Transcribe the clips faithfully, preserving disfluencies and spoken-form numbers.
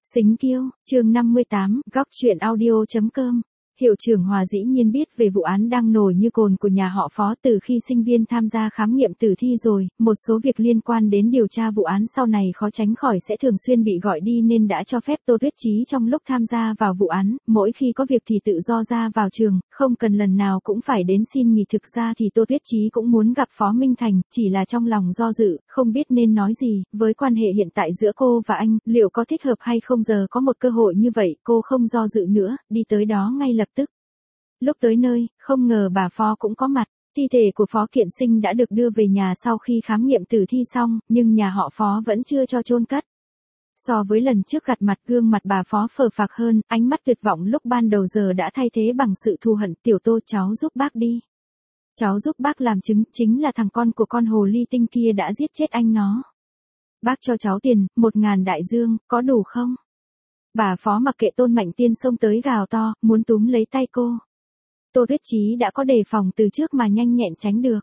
Xính Kiêu, chương năm mươi tám, góc truyện audio.com. Hiệu trưởng Hòa dĩ nhiên biết về vụ án đang nổi như cồn của nhà họ Phó từ khi sinh viên tham gia khám nghiệm tử thi rồi, một số việc liên quan đến điều tra vụ án sau này khó tránh khỏi sẽ thường xuyên bị gọi đi nên đã cho phép Tô Tuyết Chí trong lúc tham gia vào vụ án, mỗi khi có việc thì tự do ra vào trường, không cần lần nào cũng phải đến xin nghỉ. Thực ra thì Tô Tuyết Chí cũng muốn gặp Phó Minh Thành, chỉ là trong lòng do dự, không biết nên nói gì, với quan hệ hiện tại giữa cô và anh, liệu có thích hợp hay không. Giờ có một cơ hội như vậy, cô không do dự nữa, đi tới đó ngay lập tức. Lúc tới nơi, không ngờ bà Phó cũng có mặt. Thi thể của Phó Kiện Sinh đã được đưa về nhà sau khi khám nghiệm tử thi xong, nhưng nhà họ Phó vẫn chưa cho chôn cất. So với lần trước gặp mặt, gương mặt bà Phó phờ phạc hơn, ánh mắt tuyệt vọng lúc ban đầu giờ đã thay thế bằng sự thù hận. Tiểu Tô, cháu giúp bác đi. Cháu giúp bác làm chứng, chính là thằng con của con hồ ly tinh kia đã giết chết anh nó. Bác cho cháu tiền, một ngàn đại dương, có đủ không? Bà Phó mặc kệ Tôn Mạnh Tiên xông tới gào to, muốn túm lấy tay cô. Tô Tuyết Chí đã có đề phòng từ trước mà nhanh nhẹn tránh được.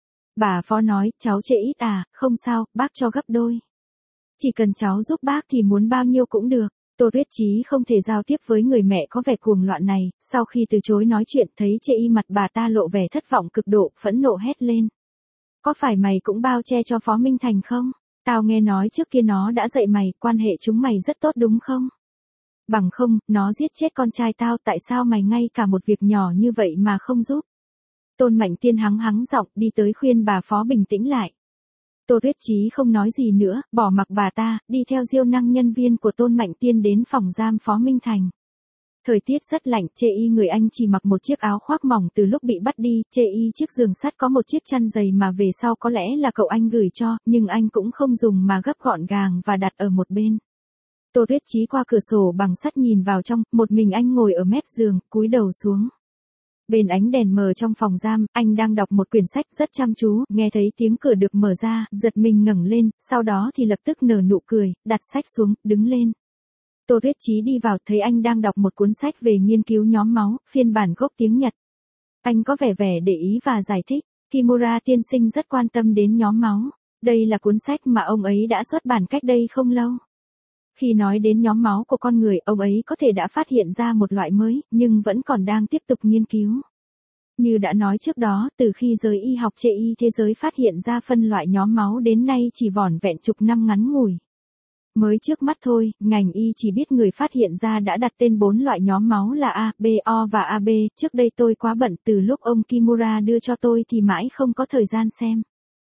Bà Phó nói, cháu chê ít à, không sao, bác cho gấp đôi. Chỉ cần cháu giúp bác thì muốn bao nhiêu cũng được. Tô Tuyết Chí không thể giao tiếp với người mẹ có vẻ cuồng loạn này, sau khi từ chối nói chuyện thấy chê y mặt bà ta lộ vẻ thất vọng cực độ, phẫn nộ hét lên. Có phải mày cũng bao che cho Phó Minh Thành không? Tao nghe nói trước kia nó đã dạy mày, quan hệ chúng mày rất tốt đúng không? Bằng không, nó giết chết con trai tao, tại sao mày ngay cả một việc nhỏ như vậy mà không giúp? Tôn Mạnh Tiên hắng hắng giọng đi tới khuyên bà Phó bình tĩnh lại. Tô Tuyết Chí không nói gì nữa, bỏ mặc bà ta, đi theo Diêu Năng nhân viên của Tôn Mạnh Tiên đến phòng giam Phó Minh Thành. Thời tiết rất lạnh, chê y người anh chỉ mặc một chiếc áo khoác mỏng từ lúc bị bắt đi, chê y chiếc giường sắt có một chiếc chăn dày mà về sau có lẽ là cậu anh gửi cho, nhưng anh cũng không dùng mà gấp gọn gàng và đặt ở một bên. Tô Tuyết Chí qua cửa sổ bằng sắt nhìn vào trong, một mình anh ngồi ở mép giường, cúi đầu xuống. Bên ánh đèn mờ trong phòng giam, anh đang đọc một quyển sách rất chăm chú, nghe thấy tiếng cửa được mở ra, giật mình ngẩng lên, sau đó thì lập tức nở nụ cười, đặt sách xuống, đứng lên. Tô Tuyết Chí đi vào, thấy anh đang đọc một cuốn sách về nghiên cứu nhóm máu, phiên bản gốc tiếng Nhật. Anh có vẻ vẻ để ý và giải thích, Kimura tiên sinh rất quan tâm đến nhóm máu. Đây là cuốn sách mà ông ấy đã xuất bản cách đây không lâu. Khi nói đến nhóm máu của con người, ông ấy có thể đã phát hiện ra một loại mới, nhưng vẫn còn đang tiếp tục nghiên cứu. Như đã nói trước đó, từ khi giới y học chê y thế giới phát hiện ra phân loại nhóm máu đến nay chỉ vỏn vẹn chục năm ngắn ngủi. Mới trước mắt thôi, ngành y chỉ biết người phát hiện ra đã đặt tên bốn loại nhóm máu là A, B, O và a bê, trước đây tôi quá bận từ lúc ông Kimura đưa cho tôi thì mãi không có thời gian xem.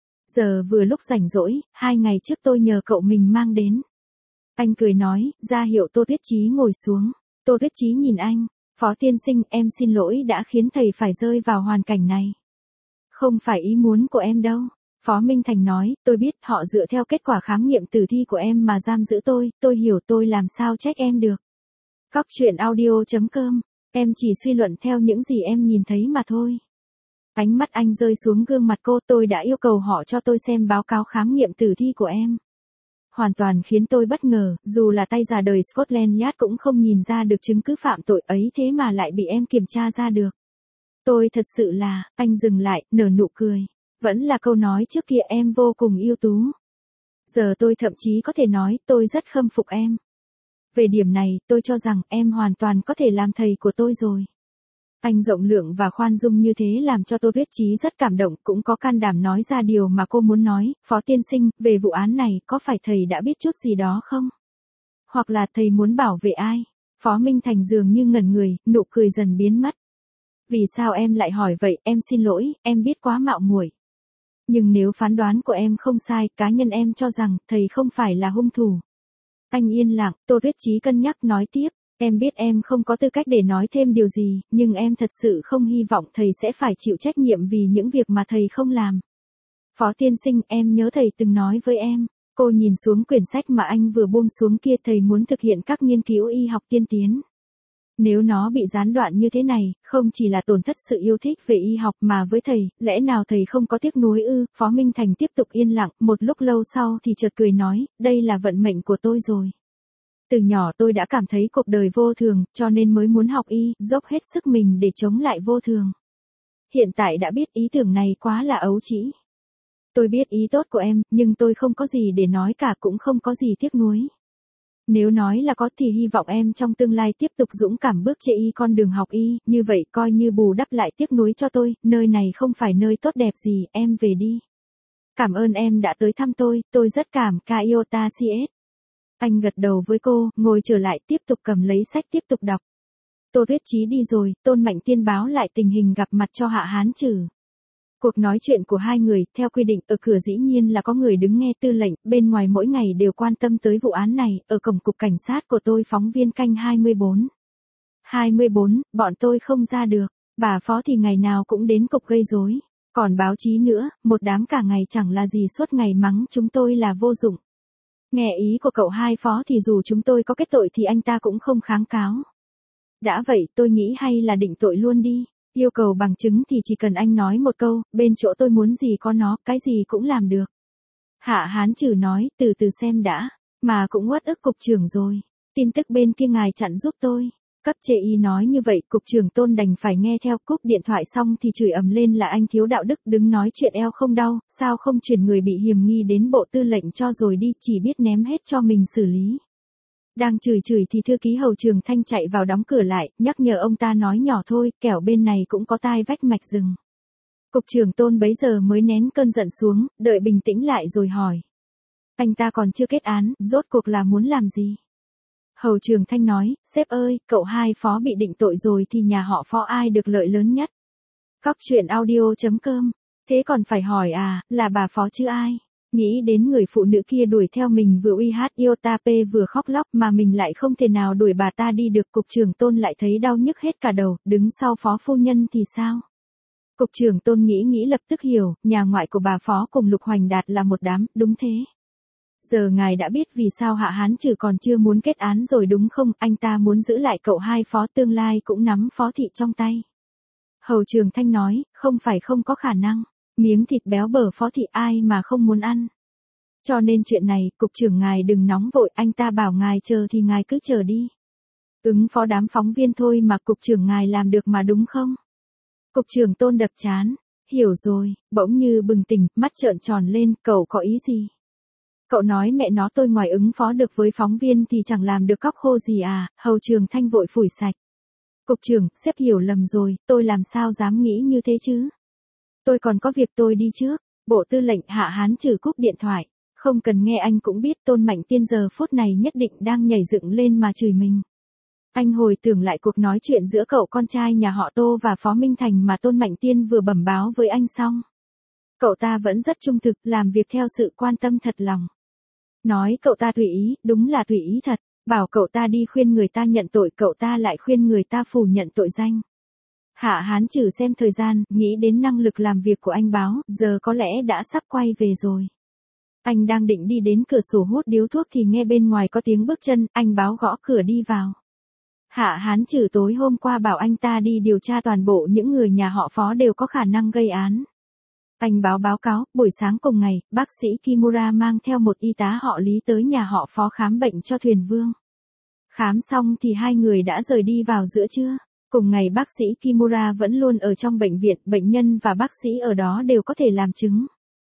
Giờ vừa lúc rảnh rỗi, hai ngày trước tôi nhờ cậu mình mang đến. Anh cười nói, ra hiệu Tô Tuyết Chí ngồi xuống. Tô Tuyết Chí nhìn anh, Phó tiên sinh, em xin lỗi đã khiến thầy phải rơi vào hoàn cảnh này. Không phải ý muốn của em đâu. Phó Minh Thành nói, tôi biết họ dựa theo kết quả khám nghiệm tử thi của em mà giam giữ tôi, tôi hiểu, tôi làm sao trách em được. Góc truyện audio.com, em chỉ suy luận theo những gì em nhìn thấy mà thôi. Ánh mắt anh rơi xuống gương mặt cô, tôi đã yêu cầu họ cho tôi xem báo cáo khám nghiệm tử thi của em. Hoàn toàn khiến tôi bất ngờ, dù là tay già đời Scotland Yard cũng không nhìn ra được chứng cứ phạm tội ấy thế mà lại bị em kiểm tra ra được. Tôi thật sự là, anh dừng lại, nở nụ cười. Vẫn là câu nói trước kia, em vô cùng ưu tú. Giờ tôi thậm chí có thể nói, tôi rất khâm phục em. Về điểm này, tôi cho rằng em hoàn toàn có thể làm thầy của tôi rồi. Anh rộng lượng và khoan dung như thế làm cho Tô Tuyết Chí rất cảm động, cũng có can đảm nói ra điều mà cô muốn nói. Phó tiên sinh, về vụ án này, có phải thầy đã biết chút gì đó không? Hoặc là thầy muốn bảo vệ ai? Phó Minh Thành dường như ngẩn người, nụ cười dần biến mất. Vì sao em lại hỏi vậy? Em xin lỗi, em biết quá mạo muội. Nhưng nếu phán đoán của em không sai, cá nhân em cho rằng thầy không phải là hung thủ. Anh yên lặng, Tô Tuyết Chí cân nhắc nói tiếp. Em biết em không có tư cách để nói thêm điều gì, nhưng em thật sự không hy vọng thầy sẽ phải chịu trách nhiệm vì những việc mà thầy không làm. Phó tiên sinh, em nhớ thầy từng nói với em. Cô nhìn xuống quyển sách mà anh vừa buông xuống kia, thầy muốn thực hiện các nghiên cứu y học tiên tiến. Nếu nó bị gián đoạn như thế này, không chỉ là tổn thất sự yêu thích về y học mà với thầy, lẽ nào thầy không có tiếc nuối ư? Phó Minh Thành tiếp tục yên lặng, một lúc lâu sau thì chợt cười nói, đây là vận mệnh của tôi rồi. Từ nhỏ tôi đã cảm thấy cuộc đời vô thường, cho nên mới muốn học y, dốc hết sức mình để chống lại vô thường. Hiện tại đã biết ý tưởng này quá là ấu trĩ. Tôi biết ý tốt của em, nhưng tôi không có gì để nói cả, cũng không có gì tiếc nuối. Nếu nói là có thì hy vọng em trong tương lai tiếp tục dũng cảm bước trên y con đường học y, như vậy coi như bù đắp lại tiếc nuối cho tôi, nơi này không phải nơi tốt đẹp gì, em về đi. Cảm ơn em đã tới thăm tôi, tôi rất cảm ca Iota xê ét. Anh gật đầu với cô, ngồi trở lại tiếp tục cầm lấy sách tiếp tục đọc. Tô Tuyết Chí đi rồi, Tôn Mạnh Tiên báo lại tình hình gặp mặt cho Hạ Hán Trừ. Cuộc nói chuyện của hai người, theo quy định, ở cửa dĩ nhiên là có người đứng nghe tư lệnh, bên ngoài mỗi ngày đều quan tâm tới vụ án này, ở cổng cục cảnh sát của tôi phóng viên canh hai mươi bốn. hai mươi bốn, bọn tôi không ra được, bà Phó thì ngày nào cũng đến cục gây rối. Còn báo chí nữa, một đám cả ngày chẳng là gì suốt ngày mắng chúng tôi là vô dụng. Nghe ý của cậu hai Phó thì dù chúng tôi có kết tội thì anh ta cũng không kháng cáo. Đã vậy tôi nghĩ hay là định tội luôn đi. Yêu cầu bằng chứng thì chỉ cần anh nói một câu, bên chỗ tôi muốn gì có nó, cái gì cũng làm được. Hạ Hán Trừ nói, từ từ xem đã, mà cũng uất ức cục trưởng rồi. Tin tức bên kia ngài chặn giúp tôi. Cấp chế y nói như vậy, cục trưởng Tôn đành phải nghe theo, cúp điện thoại xong thì chửi ầm lên là anh thiếu đạo đức, đứng nói chuyện eo không đau, sao không chuyển người bị hiềm nghi đến bộ tư lệnh cho rồi đi, chỉ biết ném hết cho mình xử lý. Đang chửi chửi thì thư ký Hầu Trường Thanh chạy vào đóng cửa lại, nhắc nhở ông ta nói nhỏ thôi, kẻo bên này cũng có tai vách mạch rừng. Cục trưởng Tôn bấy giờ mới nén cơn giận xuống, đợi bình tĩnh lại rồi hỏi. Anh ta còn chưa kết án, rốt cuộc là muốn làm gì? Hầu Trường Thanh nói, sếp ơi, cậu hai Phó bị định tội rồi thì nhà họ Phó ai được lợi lớn nhất? Cóc truyện audio chấm com. Thế còn phải hỏi à, là bà Phó chứ ai? Nghĩ đến người phụ nữ kia đuổi theo mình vừa uy hát Iota P vừa khóc lóc mà mình lại không thể nào đuổi bà ta đi được, cục trưởng Tôn lại thấy đau nhức hết cả đầu, đứng sau Phó phu nhân thì sao? Cục trưởng Tôn nghĩ nghĩ lập tức hiểu, nhà ngoại của bà Phó cùng Lục Hoành Đạt là một đám, đúng thế. Giờ ngài đã biết vì sao Hạ Hán Trừ còn chưa muốn kết án rồi đúng không, anh ta muốn giữ lại cậu hai Phó tương lai cũng nắm Phó thị trong tay. Hầu Trường Thanh nói, không phải không có khả năng, miếng thịt béo bở Phó thị ai mà không muốn ăn. Cho nên chuyện này, cục trưởng ngài đừng nóng vội, anh ta bảo ngài chờ thì ngài cứ chờ đi. Ứng phó đám phóng viên thôi mà cục trưởng ngài làm được mà đúng không? Cục trưởng Tôn đập chán, hiểu rồi, bỗng như bừng tỉnh, mắt trợn tròn lên, cậu có ý gì? Cậu nói mẹ nó tôi ngoài ứng phó được với phóng viên thì chẳng làm được cóc khô gì à, Hầu Trường Thanh vội phủi sạch. Cục trưởng, sếp hiểu lầm rồi, tôi làm sao dám nghĩ như thế chứ? Tôi còn có việc tôi đi trước, bộ tư lệnh Hạ Hán Trừ cúp điện thoại, không cần nghe anh cũng biết Tôn Mạnh Tiên giờ phút này nhất định đang nhảy dựng lên mà chửi mình. Anh hồi tưởng lại cuộc nói chuyện giữa cậu con trai nhà họ Tô và Phó Minh Thành mà Tôn Mạnh Tiên vừa bẩm báo với anh xong. Cậu ta vẫn rất trung thực, làm việc theo sự quan tâm thật lòng. Nói cậu ta tùy ý, đúng là tùy ý thật, bảo cậu ta đi khuyên người ta nhận tội, cậu ta lại khuyên người ta phủ nhận tội danh. Hạ Hán Trừ xem thời gian, nghĩ đến năng lực làm việc của anh báo, giờ có lẽ đã sắp quay về rồi. Anh đang định đi đến cửa sổ hút điếu thuốc thì nghe bên ngoài có tiếng bước chân, anh báo gõ cửa đi vào. Hạ Hán Trừ tối hôm qua bảo anh ta đi điều tra toàn bộ những người nhà họ Phó đều có khả năng gây án. Anh báo báo cáo, buổi sáng cùng ngày, bác sĩ Kimura mang theo một y tá họ Lý tới nhà họ Phó khám bệnh cho Thuyền Vương. Khám xong thì hai người đã rời đi vào giữa trưa. Cùng ngày bác sĩ Kimura vẫn luôn ở trong bệnh viện, bệnh nhân và bác sĩ ở đó đều có thể làm chứng.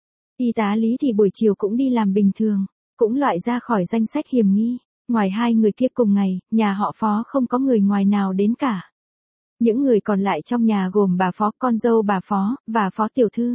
Y tá Lý thì buổi chiều cũng đi làm bình thường, cũng loại ra khỏi danh sách hiểm nghi. Ngoài hai người kia cùng ngày, nhà họ Phó không có người ngoài nào đến cả. Những người còn lại trong nhà gồm bà Phó, con dâu bà Phó, và Phó tiểu thư.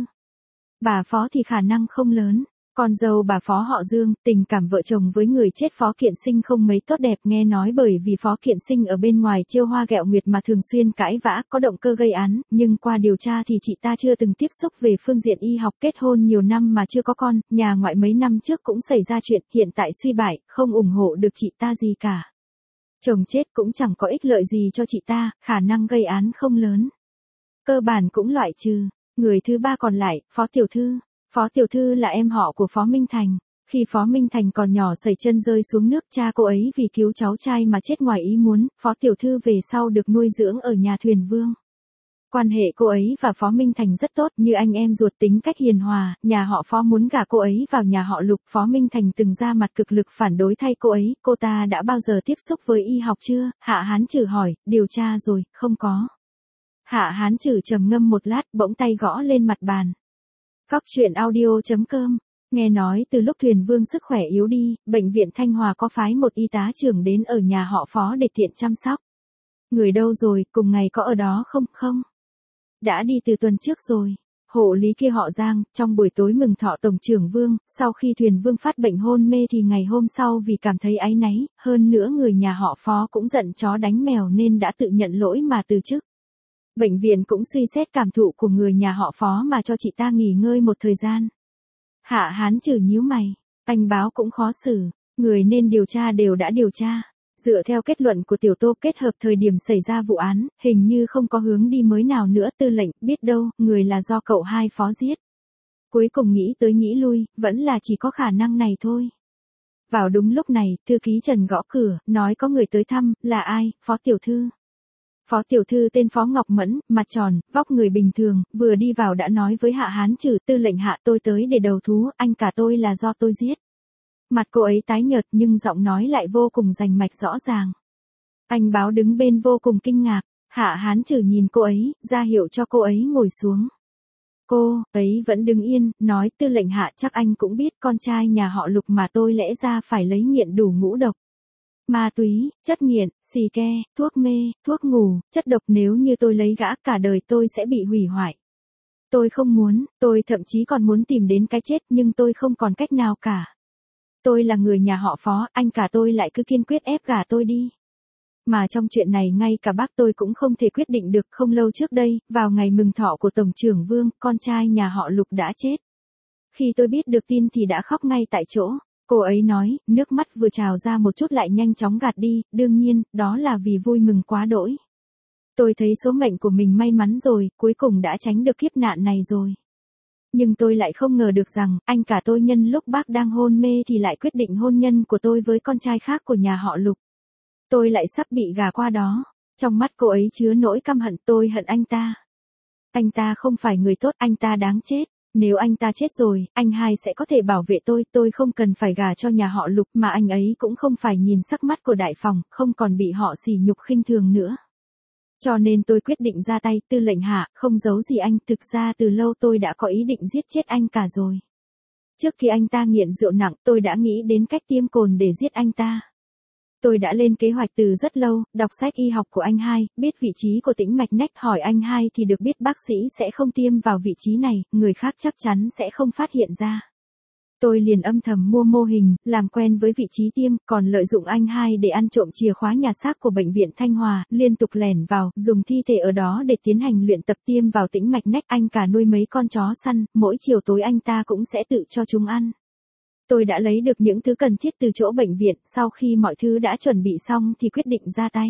Bà Phó thì khả năng không lớn. Con dâu bà Phó họ Dương, tình cảm vợ chồng với người chết Phó Kiện Sinh không mấy tốt đẹp, nghe nói bởi vì Phó Kiện Sinh ở bên ngoài trêu hoa ghẹo nguyệt mà thường xuyên cãi vã, có động cơ gây án, nhưng qua điều tra thì chị ta chưa từng tiếp xúc về phương diện y học, kết hôn nhiều năm mà chưa có con, nhà ngoại mấy năm trước cũng xảy ra chuyện, hiện tại suy bại, không ủng hộ được chị ta gì cả. Chồng chết cũng chẳng có ích lợi gì cho chị ta, khả năng gây án không lớn. Cơ bản cũng loại trừ. Người thứ ba còn lại, Phó Tiểu Thư. Phó Tiểu Thư là em họ của Phó Minh Thành. Khi Phó Minh Thành còn nhỏ sẩy chân rơi xuống nước, cha cô ấy vì cứu cháu trai mà chết ngoài ý muốn, Phó Tiểu Thư về sau được nuôi dưỡng ở nhà Thuyền Vương. Quan hệ cô ấy và Phó Minh Thành rất tốt, như anh em ruột, tính cách hiền hòa, nhà họ Phó muốn gả cô ấy vào nhà họ Lục, Phó Minh Thành từng ra mặt cực lực phản đối thay cô ấy, cô ta đã bao giờ tiếp xúc với y học chưa? Hạ Hán Trừ hỏi, điều tra rồi, không có. Hạ Hán Trừ trầm ngâm một lát, bỗng tay gõ lên mặt bàn. Cóc truyện audio chấm com Nghe nói từ lúc Thuyền Vương sức khỏe yếu đi, bệnh viện Thanh Hòa có phái một y tá trưởng đến ở nhà họ Phó để tiện chăm sóc. Người đâu rồi, cùng ngày có ở đó không? Không. Đã đi từ tuần trước rồi. Hộ lý kia họ Giang, trong buổi tối mừng thọ Tổng trưởng Vương, sau khi Thuyền Vương phát bệnh hôn mê thì ngày hôm sau vì cảm thấy áy náy, hơn nữa người nhà họ Phó cũng giận chó đánh mèo nên đã tự nhận lỗi mà từ chức. Bệnh viện cũng suy xét cảm thụ của người nhà họ Phó mà cho chị ta nghỉ ngơi một thời gian. Hạ Hán Trừ nhíu mày, anh Báo cũng khó xử, người nên điều tra đều đã điều tra. Dựa theo kết luận của Tiểu Tô kết hợp thời điểm xảy ra vụ án, hình như không có hướng đi mới nào nữa. Tư lệnh, biết đâu, người là do cậu hai Phó giết. Cuối cùng nghĩ tới nghĩ lui, vẫn là chỉ có khả năng này thôi. Vào đúng lúc này, thư ký Trần gõ cửa, nói có người tới thăm, là ai? Phó Tiểu Thư. Phó Tiểu Thư tên Phó Ngọc Mẫn, mặt tròn, vóc người bình thường, vừa đi vào đã nói với Hạ Hán Trừ, tư lệnh Hạ, tôi tới để đầu thú, anh cả tôi là do tôi giết. Mặt cô ấy tái nhợt nhưng giọng nói lại vô cùng rành mạch rõ ràng. Anh Báo đứng bên vô cùng kinh ngạc, Hạ Hán Trừ nhìn cô ấy, ra hiệu cho cô ấy ngồi xuống. Cô ấy vẫn đứng yên, nói tư lệnh Hạ, chắc anh cũng biết con trai nhà họ Lục mà tôi lẽ ra phải lấy nghiện đủ ngũ độc. Ma túy, chất nghiện, xì ke, thuốc mê, thuốc ngủ, chất độc, nếu như tôi lấy gã cả đời tôi sẽ bị hủy hoại. Tôi không muốn, tôi thậm chí còn muốn tìm đến cái chết nhưng tôi không còn cách nào cả. Tôi là người nhà họ Phó, anh cả tôi lại cứ kiên quyết ép gả tôi đi. Mà trong chuyện này ngay cả bác tôi cũng không thể quyết định được. Không lâu trước đây, vào ngày mừng thọ của Tổng trưởng Vương, con trai nhà họ Lục đã chết. Khi tôi biết được tin thì đã khóc ngay tại chỗ. Cô ấy nói, nước mắt vừa trào ra một chút lại nhanh chóng gạt đi, đương nhiên, đó là vì vui mừng quá đỗi. Tôi thấy số mệnh của mình may mắn rồi, cuối cùng đã tránh được kiếp nạn này rồi. Nhưng tôi lại không ngờ được rằng, anh cả tôi nhân lúc bác đang hôn mê thì lại quyết định hôn nhân của tôi với con trai khác của nhà họ Lục. Tôi lại sắp bị gả qua đó. Trong mắt cô ấy chứa nỗi căm hận, tôi hận anh ta. Anh ta không phải người tốt, anh ta đáng chết. Nếu anh ta chết rồi, anh hai sẽ có thể bảo vệ tôi, tôi không cần phải gả cho nhà họ Lục mà anh ấy cũng không phải nhìn sắc mắt của đại phòng, không còn bị họ sỉ nhục khinh thường nữa. Cho nên tôi quyết định ra tay, tư lệnh Hạ, không giấu gì anh, thực ra từ lâu tôi đã có ý định giết chết anh cả rồi. Trước khi anh ta nghiện rượu nặng, tôi đã nghĩ đến cách tiêm cồn để giết anh ta. Tôi đã lên kế hoạch từ rất lâu, đọc sách y học của anh hai, biết vị trí của tĩnh mạch nách, hỏi anh hai thì được biết bác sĩ sẽ không tiêm vào vị trí này, người khác chắc chắn sẽ không phát hiện ra. Tôi liền âm thầm mua mô hình, làm quen với vị trí tiêm, còn lợi dụng anh hai để ăn trộm chìa khóa nhà xác của bệnh viện Thanh Hòa, liên tục lẻn vào, dùng thi thể ở đó để tiến hành luyện tập tiêm vào tĩnh mạch nách. Anh cả nuôi mấy con chó săn, mỗi chiều tối anh ta cũng sẽ tự cho chúng ăn. Tôi đã lấy được những thứ cần thiết từ chỗ bệnh viện, sau khi mọi thứ đã chuẩn bị xong thì quyết định ra tay.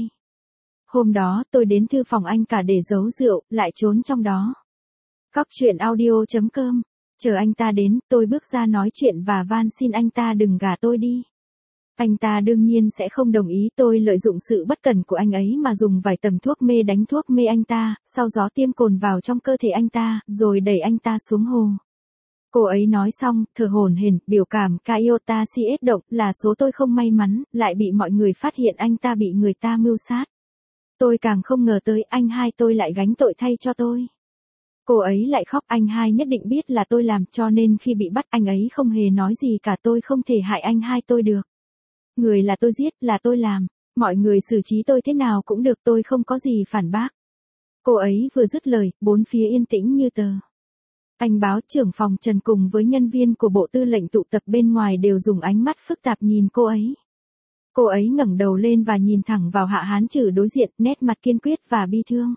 Hôm đó, tôi đến thư phòng anh cả để giấu rượu, lại trốn trong đó. Cóc truyện audio chấm com. Chờ anh ta đến, tôi bước ra nói chuyện và van xin anh ta đừng gả tôi đi. Anh ta đương nhiên sẽ không đồng ý. Tôi lợi dụng sự bất cẩn của anh ấy mà dùng vài tầm thuốc mê đánh thuốc mê anh ta, sau đó tiêm cồn vào trong cơ thể anh ta, rồi đẩy anh ta xuống hồ. Cô ấy nói xong, thở hổn hển, biểu cảm Iota Siết động, là số tôi không may mắn, lại bị mọi người phát hiện anh ta bị người ta mưu sát. Tôi càng không ngờ tới anh hai tôi lại gánh tội thay cho tôi. Cô ấy lại khóc, anh hai nhất định biết là tôi làm, cho nên khi bị bắt anh ấy không hề nói gì cả. Tôi không thể hại anh hai tôi được. Người là tôi giết, là tôi làm. Mọi người xử trí tôi thế nào cũng được, tôi không có gì phản bác. Cô ấy vừa dứt lời, bốn phía yên tĩnh như tờ. Anh Báo, trưởng phòng Trần cùng với nhân viên của Bộ Tư lệnh tụ tập bên ngoài đều dùng ánh mắt phức tạp nhìn cô ấy. Cô ấy ngẩng đầu lên và nhìn thẳng vào Hạ Hán Trừ đối diện, nét mặt kiên quyết và bi thương.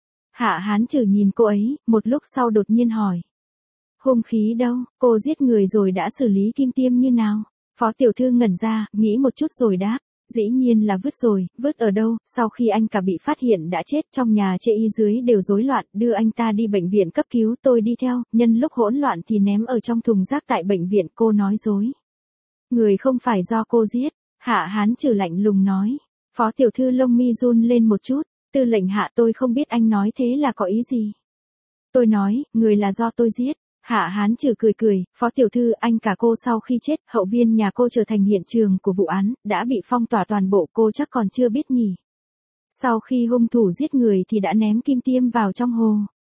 Hạ Hán Trừ nhìn cô ấy, một lúc sau đột nhiên hỏi. Hung khí đâu, cô giết người rồi đã xử lý kim tiêm như nào? Phó tiểu thư ngẩn ra, nghĩ một chút rồi đáp. Dĩ nhiên là vứt rồi, vứt ở đâu? Sau khi anh cả bị phát hiện đã chết, trong nhà chê y dưới đều rối loạn, đưa anh ta đi bệnh viện cấp cứu, tôi đi theo, nhân lúc hỗn loạn thì ném ở trong thùng rác tại bệnh viện. Cô nói dối. Người không phải do cô giết. Hạ Hán Trừ lạnh lùng nói. Phó tiểu thư lông mi run lên một chút. Tư lệnh Hạ, tôi không biết anh nói thế là có ý gì. Tôi nói, người là do tôi giết. Hạ Hán Trừ cười cười, Phó tiểu thư, anh cả cô sau khi chết, hậu viên nhà cô trở thành hiện trường của vụ án, đã bị phong tỏa toàn bộ, cô chắc còn chưa biết nhỉ. Sau khi hung thủ giết người thì đã ném kim tiêm vào trong hồ.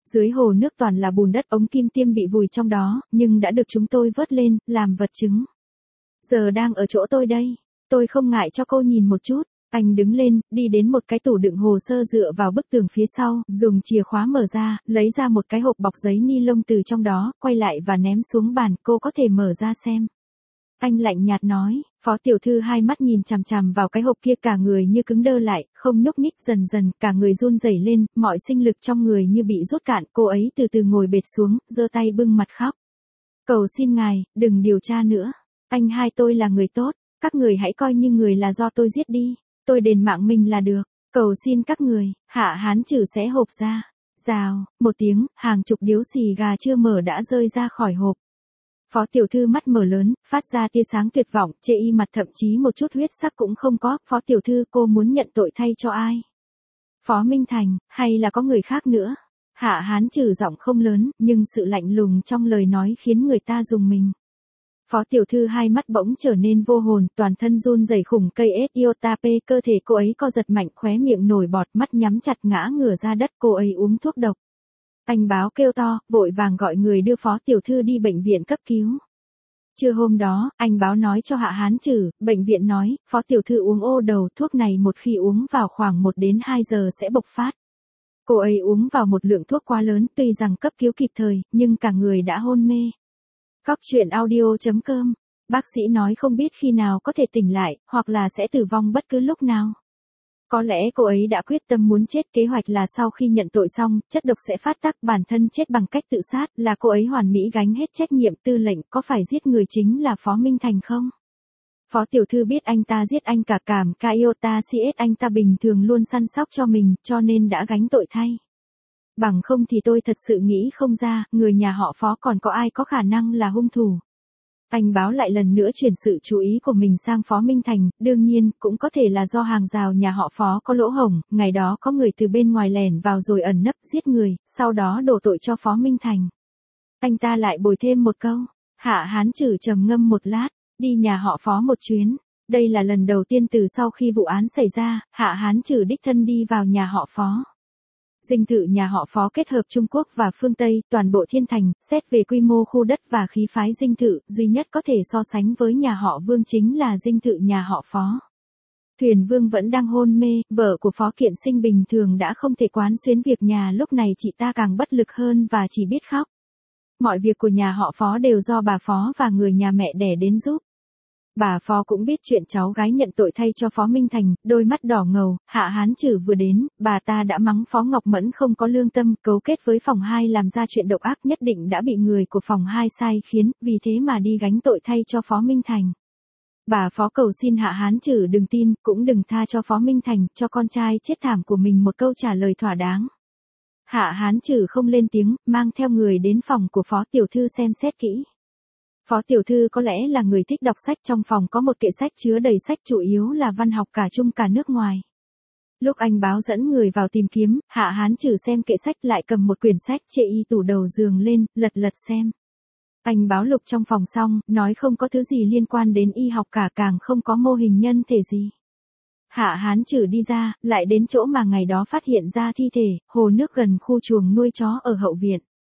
Dưới hồ nước toàn là bùn đất, ống kim tiêm bị vùi trong đó, nhưng đã được chúng tôi vớt lên, làm vật chứng. Giờ đang ở chỗ tôi đây. Tôi không ngại cho cô nhìn một chút. Anh đứng lên, đi đến một cái tủ đựng hồ sơ dựa vào bức tường phía sau, dùng chìa khóa mở ra, lấy ra một cái hộp bọc giấy ni lông từ trong đó, quay lại và ném xuống bàn, cô có thể mở ra xem. Anh lạnh nhạt nói, Phó tiểu thư hai mắt nhìn chằm chằm vào cái hộp kia, cả người như cứng đơ lại, không nhúc nhích, dần dần, cả người run rẩy lên, mọi sinh lực trong người như bị rút cạn, cô ấy từ từ ngồi bệt xuống, giơ tay bưng mặt khóc. Cầu xin ngài, đừng điều tra nữa. Anh hai tôi là người tốt, các người hãy coi như người là do tôi giết đi. Tôi đền mạng mình là được. Cầu xin các người, Hạ Hán Trừ xé hộp ra. Rào, một tiếng, hàng chục điếu xì gà chưa mở đã rơi ra khỏi hộp. Phó tiểu thư mắt mở lớn, phát ra tia sáng tuyệt vọng, chê y mặt thậm chí một chút huyết sắc cũng không có. Phó tiểu thư, cô muốn nhận tội thay cho ai? Phó Minh Thành, hay là có người khác nữa? Hạ Hán Trừ giọng không lớn, nhưng sự lạnh lùng trong lời nói khiến người ta rùng mình. Phó tiểu thư hai mắt bỗng trở nên vô hồn, toàn thân run rẩy khủng cây Etiotape, cơ thể cô ấy co giật mạnh, khóe miệng nổi bọt, mắt nhắm chặt ngã ngửa ra đất, cô ấy uống thuốc độc. Anh báo kêu to, vội vàng gọi người đưa Phó tiểu thư đi bệnh viện cấp cứu. Trưa hôm đó, anh báo nói cho Hạ Hán Trừ, bệnh viện nói, Phó tiểu thư uống ô đầu, thuốc này một khi uống vào khoảng một đến hai giờ sẽ bộc phát. Cô ấy uống vào một lượng thuốc quá lớn, tuy rằng cấp cứu kịp thời, nhưng cả người đã hôn mê. Góc chuyện audio chấm com. Bác sĩ nói không biết khi nào có thể tỉnh lại, hoặc là sẽ tử vong bất cứ lúc nào. Có lẽ cô ấy đã quyết tâm muốn chết, kế hoạch là sau khi nhận tội xong, chất độc sẽ phát tác, bản thân chết bằng cách tự sát, là cô ấy hoàn mỹ gánh hết trách nhiệm. Tư lệnh, có phải giết người chính là Phó Minh Thành không? Phó tiểu thư biết anh ta giết anh cả cảm, Kaiota xê ét, anh ta bình thường luôn săn sóc cho mình, cho nên đã gánh tội thay. Bằng không thì tôi thật sự nghĩ không ra, người nhà họ Phó còn có ai có khả năng là hung thủ. Anh báo lại lần nữa chuyển sự chú ý của mình sang Phó Minh Thành, đương nhiên, cũng có thể là do hàng rào nhà họ Phó có lỗ hổng, ngày đó có người từ bên ngoài lẻn vào rồi ẩn nấp giết người, sau đó đổ tội cho Phó Minh Thành. Anh ta lại bồi thêm một câu, Hạ Hán Trừ trầm ngâm một lát, đi nhà họ Phó một chuyến. Đây là lần đầu tiên từ sau khi vụ án xảy ra, Hạ Hán Trừ đích thân đi vào nhà họ Phó. Dinh thự nhà họ Phó kết hợp Trung Quốc và phương Tây, toàn bộ thiên thành, xét về quy mô khu đất và khí phái dinh thự, duy nhất có thể so sánh với nhà họ Vương chính là dinh thự nhà họ Phó. Thuyền Vương vẫn đang hôn mê, vợ của Phó Kiện Sinh bình thường đã không thể quán xuyến việc nhà, lúc này chị ta càng bất lực hơn và chỉ biết khóc. Mọi việc của nhà họ Phó đều do bà Phó và người nhà mẹ đẻ đến giúp. Bà Phó cũng biết chuyện cháu gái nhận tội thay cho Phó Minh Thành, đôi mắt đỏ ngầu. Hạ Hán Trừ vừa đến, bà ta đã mắng Phó Ngọc Mẫn không có lương tâm, cấu kết với phòng hai làm ra chuyện độc ác, nhất định đã bị người của phòng hai sai khiến, vì thế mà đi gánh tội thay cho Phó Minh Thành. Bà Phó cầu xin Hạ Hán Trừ đừng tin, cũng đừng tha cho Phó Minh Thành, cho con trai chết thảm của mình một câu trả lời thỏa đáng. Hạ Hán Trừ không lên tiếng, mang theo người đến phòng của Phó tiểu thư xem xét kỹ. Phó tiểu thư có lẽ là người thích đọc sách, trong phòng có một kệ sách chứa đầy sách, chủ yếu là văn học cả Trung cả nước ngoài. Lúc anh báo dẫn người vào tìm kiếm, Hạ Hán Trừ xem kệ sách lại cầm một quyển sách chê y tủ đầu giường lên, lật lật xem. Anh báo lục trong phòng xong, nói không có thứ gì liên quan đến y học cả, càng không có mô hình nhân thể gì. Hạ Hán Trừ đi ra, lại đến chỗ mà ngày đó phát hiện ra thi thể, hồ nước gần khu chuồng nuôi chó ở hậu viện.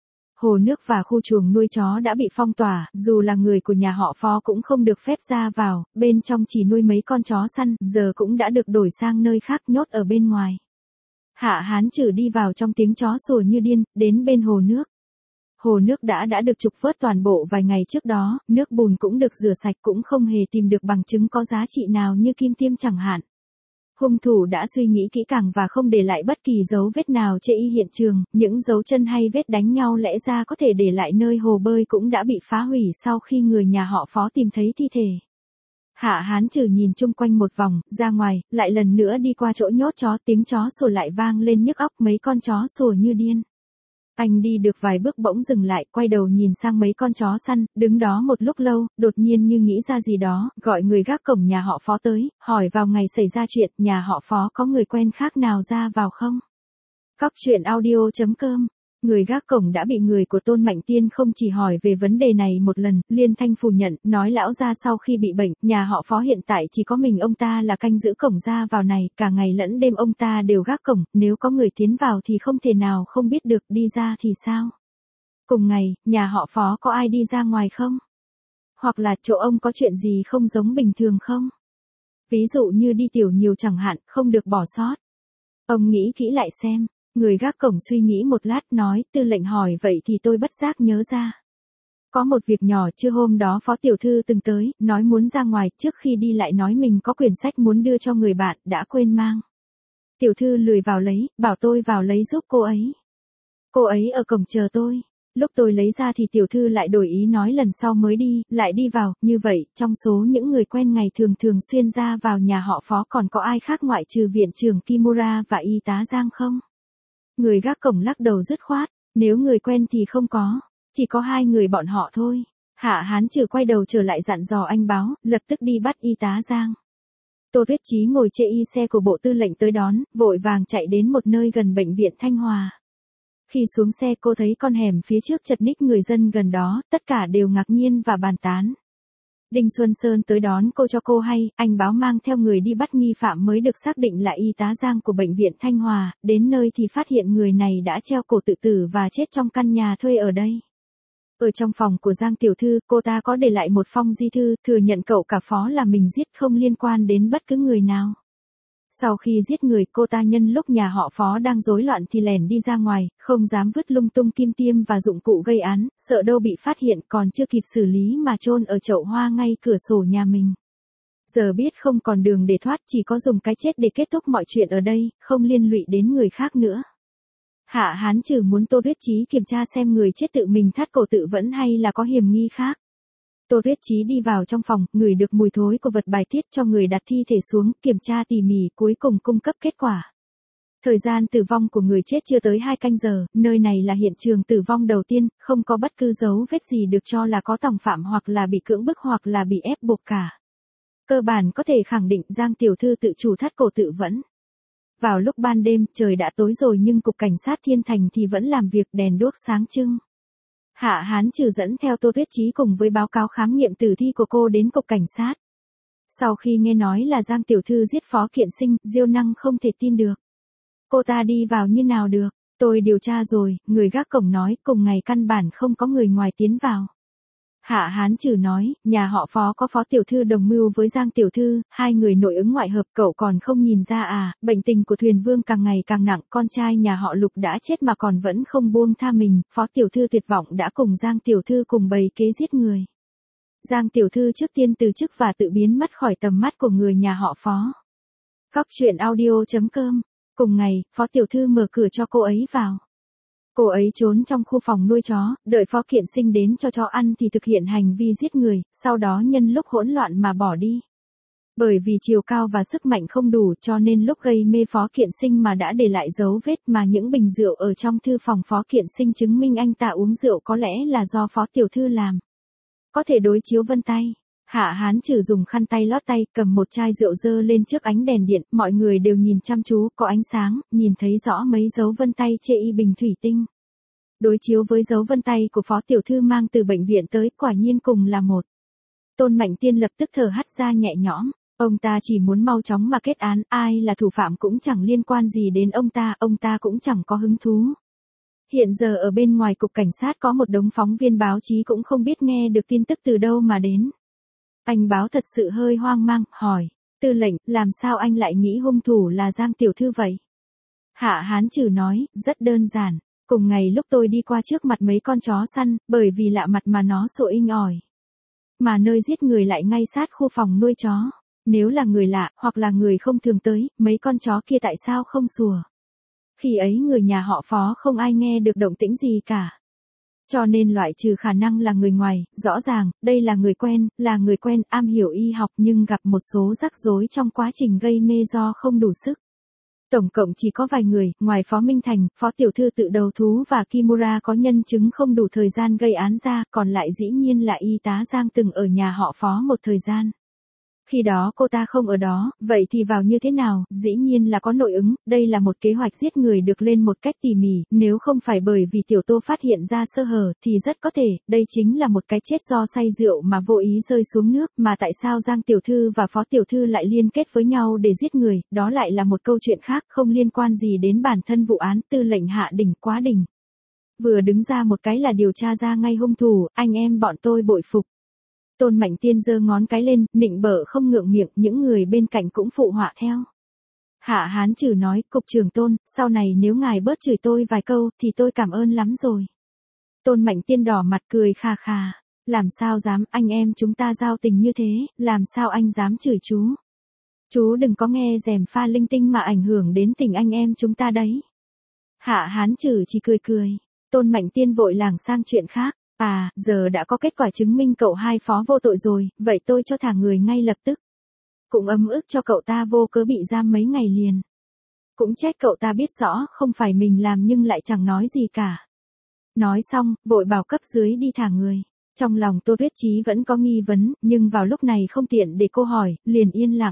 Hồ nước và khu chuồng nuôi chó đã bị phong tỏa, dù là người của nhà họ Phó cũng không được phép ra vào, bên trong chỉ nuôi mấy con chó săn, giờ cũng đã được đổi sang nơi khác, nhốt ở bên ngoài. Hạ Hán Trừ đi vào trong tiếng chó sủa như điên, đến bên hồ nước. Hồ nước đã đã được trục vớt toàn bộ vài ngày trước đó, nước bùn cũng được rửa sạch, cũng không hề tìm được bằng chứng có giá trị nào như kim tiêm chẳng hạn. Hung thủ đã suy nghĩ kỹ càng và không để lại bất kỳ dấu vết nào chê y hiện trường, những dấu chân hay vết đánh nhau lẽ ra có thể để lại nơi hồ bơi cũng đã bị phá hủy sau khi người nhà họ Phó tìm thấy thi thể. Hạ Hán Trừ nhìn chung quanh một vòng, ra ngoài, lại lần nữa đi qua chỗ nhốt chó, tiếng chó sủa lại vang lên nhức óc, mấy con chó sủa như điên. Anh đi được vài bước bỗng dừng lại, quay đầu nhìn sang mấy con chó săn, đứng đó một lúc lâu, đột nhiên như nghĩ ra gì đó, gọi người gác cổng nhà họ Phó tới, hỏi vào ngày xảy ra chuyện, nhà họ Phó có người quen khác nào ra vào không? Góc chuyện audio chấm com Người gác cổng đã bị người của Tôn Mạnh Tiên không chỉ hỏi về vấn đề này một lần, liên thanh phủ nhận, nói lão gia sau khi bị bệnh, nhà họ Phó hiện tại chỉ có mình ông ta là canh giữ cổng ra vào này, cả ngày lẫn đêm ông ta đều gác cổng, nếu có người tiến vào thì không thể nào không biết được, đi ra thì sao? Cùng ngày, nhà họ Phó có ai đi ra ngoài không? Hoặc là chỗ ông có chuyện gì không giống bình thường không? Ví dụ như đi tiểu nhiều chẳng hạn, không được bỏ sót. Ông nghĩ kỹ lại xem. Người gác cổng suy nghĩ một lát nói, tư lệnh hỏi vậy thì tôi bất giác nhớ ra. Có một việc nhỏ, trưa hôm đó Phó tiểu thư từng tới, nói muốn ra ngoài, trước khi đi lại nói mình có quyển sách muốn đưa cho người bạn, đã quên mang. Tiểu thư lười vào lấy, bảo tôi vào lấy giúp cô ấy. Cô ấy ở cổng chờ tôi. Lúc tôi lấy ra thì tiểu thư lại đổi ý nói lần sau mới đi, lại đi vào, như vậy, trong số những người quen ngày thường thường xuyên ra vào nhà họ Phó còn có ai khác ngoại trừ viện trưởng Kimura và y tá Giang không? Người gác cổng lắc đầu dứt khoát, nếu người quen thì không có, chỉ có hai người bọn họ thôi. Hạ Hán Trừ quay đầu trở lại dặn dò anh báo, lập tức đi bắt y tá Giang. Tô Tuyết Chí ngồi chê y xe của bộ tư lệnh tới đón, vội vàng chạy đến một nơi gần bệnh viện Thanh Hòa. Khi xuống xe cô thấy con hẻm phía trước chật ních người dân gần đó, tất cả đều ngạc nhiên và bàn tán. Đinh Xuân Sơn tới đón cô cho cô hay, anh báo mang theo người đi bắt nghi phạm mới được xác định là y tá Giang của bệnh viện Thanh Hòa, đến nơi thì phát hiện người này đã treo cổ tự tử và chết trong căn nhà thuê ở đây. Ở trong phòng của Giang tiểu thư, cô ta có để lại một phong di thư, thừa nhận cậu cả Phó là mình giết không liên quan đến bất cứ người nào. Sau khi giết người, cô ta nhân lúc nhà họ Phó đang rối loạn thì lẻn đi ra ngoài, không dám vứt lung tung kim tiêm và dụng cụ gây án, sợ đâu bị phát hiện còn chưa kịp xử lý mà chôn ở chậu hoa ngay cửa sổ nhà mình. Giờ biết không còn đường để thoát, chỉ có dùng cái chết để kết thúc mọi chuyện ở đây, không liên lụy đến người khác nữa. Hạ Hán Trừ muốn Tô Tuyết Chí kiểm tra xem người chết tự mình thắt cổ tự vẫn hay là có hiểm nghi khác. Tô Tuyết Chí đi vào trong phòng, ngửi được mùi thối của vật bài tiết cho người đặt thi thể xuống, kiểm tra tỉ mỉ, cuối cùng cung cấp kết quả. Thời gian tử vong của người chết chưa tới hai canh giờ, nơi này là hiện trường tử vong đầu tiên, không có bất cứ dấu vết gì được cho là có tòng phạm hoặc là bị cưỡng bức hoặc là bị ép buộc cả. Cơ bản có thể khẳng định Giang tiểu thư tự chủ thắt cổ tự vẫn. Vào lúc ban đêm, trời đã tối rồi nhưng cục cảnh sát Thiên Thành thì vẫn làm việc đèn đuốc sáng trưng. Hạ Hán Trừ dẫn theo Tô Tuyết Chí cùng với báo cáo khám nghiệm tử thi của cô đến cục cảnh sát. Sau khi nghe nói là Giang tiểu thư giết Phó Kiện Sinh, Diêu Năng không thể tin được. Cô ta đi vào như nào được? Tôi điều tra rồi, người gác cổng nói cùng ngày căn bản không có người ngoài tiến vào. Hạ Hán Trừ nói, nhà họ Phó có Phó tiểu thư đồng mưu với Giang tiểu thư, hai người nội ứng ngoại hợp, cậu còn không nhìn ra à? Bệnh tình của Thuyền Vương càng ngày càng nặng, con trai nhà họ Lục đã chết mà còn vẫn không buông tha mình, Phó tiểu thư tuyệt vọng đã cùng Giang tiểu thư cùng bày kế giết người. Giang tiểu thư trước tiên từ chức và tự biến mất khỏi tầm mắt của người nhà họ Phó. Góc truyện audio chấm com. Cùng ngày, Phó tiểu thư mở cửa cho cô ấy vào. Cô ấy trốn trong khu phòng nuôi chó, đợi Phó Kiện Sinh đến cho chó ăn thì thực hiện hành vi giết người, sau đó nhân lúc hỗn loạn mà bỏ đi. Bởi vì chiều cao và sức mạnh không đủ cho nên lúc gây mê Phó Kiện Sinh mà đã để lại dấu vết mà những bình rượu ở trong thư phòng Phó Kiện Sinh chứng minh anh ta uống rượu có lẽ là do Phó tiểu thư làm. Có thể đối chiếu vân tay. Hạ Hán Trừ dùng khăn tay lót tay, cầm một chai rượu dơ lên trước ánh đèn điện, mọi người đều nhìn chăm chú, có ánh sáng, nhìn thấy rõ mấy dấu vân tay trên y bình thủy tinh. Đối chiếu với dấu vân tay của Phó tiểu thư mang từ bệnh viện tới, quả nhiên cùng là một. Tôn Mạnh Tiên lập tức thở hắt ra nhẹ nhõm, ông ta chỉ muốn mau chóng mà kết án, ai là thủ phạm cũng chẳng liên quan gì đến ông ta, ông ta cũng chẳng có hứng thú. Hiện giờ ở bên ngoài cục cảnh sát có một đống phóng viên báo chí cũng không biết nghe được tin tức từ đâu mà đến. Anh báo thật sự hơi hoang mang, hỏi, tư lệnh, làm sao anh lại nghĩ hung thủ là Giang tiểu thư vậy? Hạ Hán Trừ nói, rất đơn giản, cùng ngày lúc tôi đi qua trước mặt mấy con chó săn, bởi vì lạ mặt mà nó sủa inh ỏi. Mà nơi giết người lại ngay sát khu phòng nuôi chó, nếu là người lạ, hoặc là người không thường tới, mấy con chó kia tại sao không sủa? Khi ấy người nhà họ Phó không ai nghe được động tĩnh gì cả. Cho nên loại trừ khả năng là người ngoài, rõ ràng, đây là người quen, là người quen, am hiểu y học nhưng gặp một số rắc rối trong quá trình gây mê do không đủ sức. Tổng cộng chỉ có vài người, ngoài Phó Minh Thành, Phó tiểu thư tự đầu thú và Kimura có nhân chứng không đủ thời gian gây án ra, còn lại dĩ nhiên là y tá Giang từng ở nhà họ Phó một thời gian. Khi đó cô ta không ở đó, vậy thì vào như thế nào, dĩ nhiên là có nội ứng, đây là một kế hoạch giết người được lên một cách tỉ mỉ, nếu không phải bởi vì tiểu Tô phát hiện ra sơ hở thì rất có thể, đây chính là một cái chết do say rượu mà vô ý rơi xuống nước, mà tại sao Giang tiểu thư và Phó tiểu thư lại liên kết với nhau để giết người, đó lại là một câu chuyện khác, không liên quan gì đến bản thân vụ án. Tư lệnh Hạ Đình quá đỉnh. Vừa đứng ra một cái là điều tra ra ngay hung thủ, anh em bọn tôi bội phục. Tôn Mạnh Tiên giơ ngón cái lên, nịnh bợ không ngượng miệng, những người bên cạnh cũng phụ họa theo. Hạ Hán Trừ nói, cục trưởng Tôn, sau này nếu ngài bớt chửi tôi vài câu thì tôi cảm ơn lắm rồi. Tôn Mạnh Tiên đỏ mặt cười kha kha, làm sao dám, anh em chúng ta giao tình như thế, làm sao anh dám chửi chú. Chú đừng có nghe rèm pha linh tinh mà ảnh hưởng đến tình anh em chúng ta đấy. Hạ Hán Trừ chỉ cười cười, Tôn Mạnh Tiên vội lảng sang chuyện khác. À, giờ đã có kết quả chứng minh cậu hai Phó vô tội rồi, vậy tôi cho thả người ngay lập tức. Cũng ấm ức cho cậu ta vô cớ bị giam mấy ngày liền. Cũng trách cậu ta biết rõ không phải mình làm nhưng lại chẳng nói gì cả. Nói xong, vội bảo cấp dưới đi thả người. Trong lòng Tô Tuyết Chí vẫn có nghi vấn, nhưng vào lúc này không tiện để cô hỏi, liền yên lặng.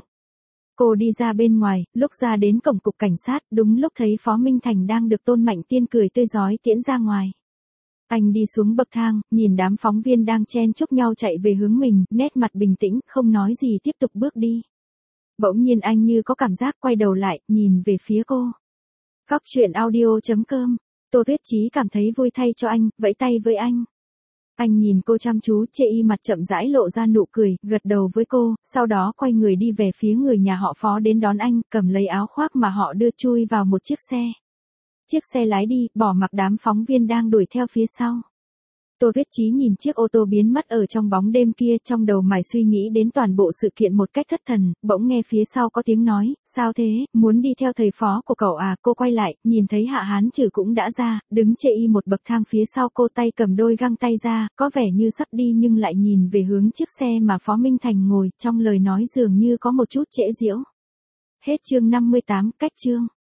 Cô đi ra bên ngoài, lúc ra đến cổng cục cảnh sát, đúng lúc thấy Phó Minh Thành đang được Tôn Mạnh Tiên cười tươi rói tiễn ra ngoài. Anh đi xuống bậc thang, nhìn đám phóng viên đang chen chúc nhau chạy về hướng mình, nét mặt bình tĩnh, không nói gì tiếp tục bước đi. Bỗng nhiên anh như có cảm giác quay đầu lại, nhìn về phía cô. Góc truyện audio chấm com, Tô Tuyết Chí cảm thấy vui thay cho anh, vẫy tay với anh. Anh nhìn cô chăm chú, chê y mặt chậm rãi lộ ra nụ cười, gật đầu với cô, sau đó quay người đi về phía người nhà họ Phó đến đón anh, cầm lấy áo khoác mà họ đưa chui vào một chiếc xe. Chiếc xe lái đi, bỏ mặc đám phóng viên đang đuổi theo phía sau. Tô Tuyết Chí nhìn chiếc ô tô biến mất ở trong bóng đêm kia, trong đầu mải suy nghĩ đến toàn bộ sự kiện một cách thất thần, bỗng nghe phía sau có tiếng nói, sao thế, muốn đi theo thầy Phó của cậu à. Cô quay lại, nhìn thấy Hạ Hán Trừ cũng đã ra, đứng chê y một bậc thang phía sau cô, tay cầm đôi găng tay ra, có vẻ như sắp đi nhưng lại nhìn về hướng chiếc xe mà Phó Minh Thành ngồi, trong lời nói dường như có một chút trễ giễu. Hết chương năm mươi tám, cách chương.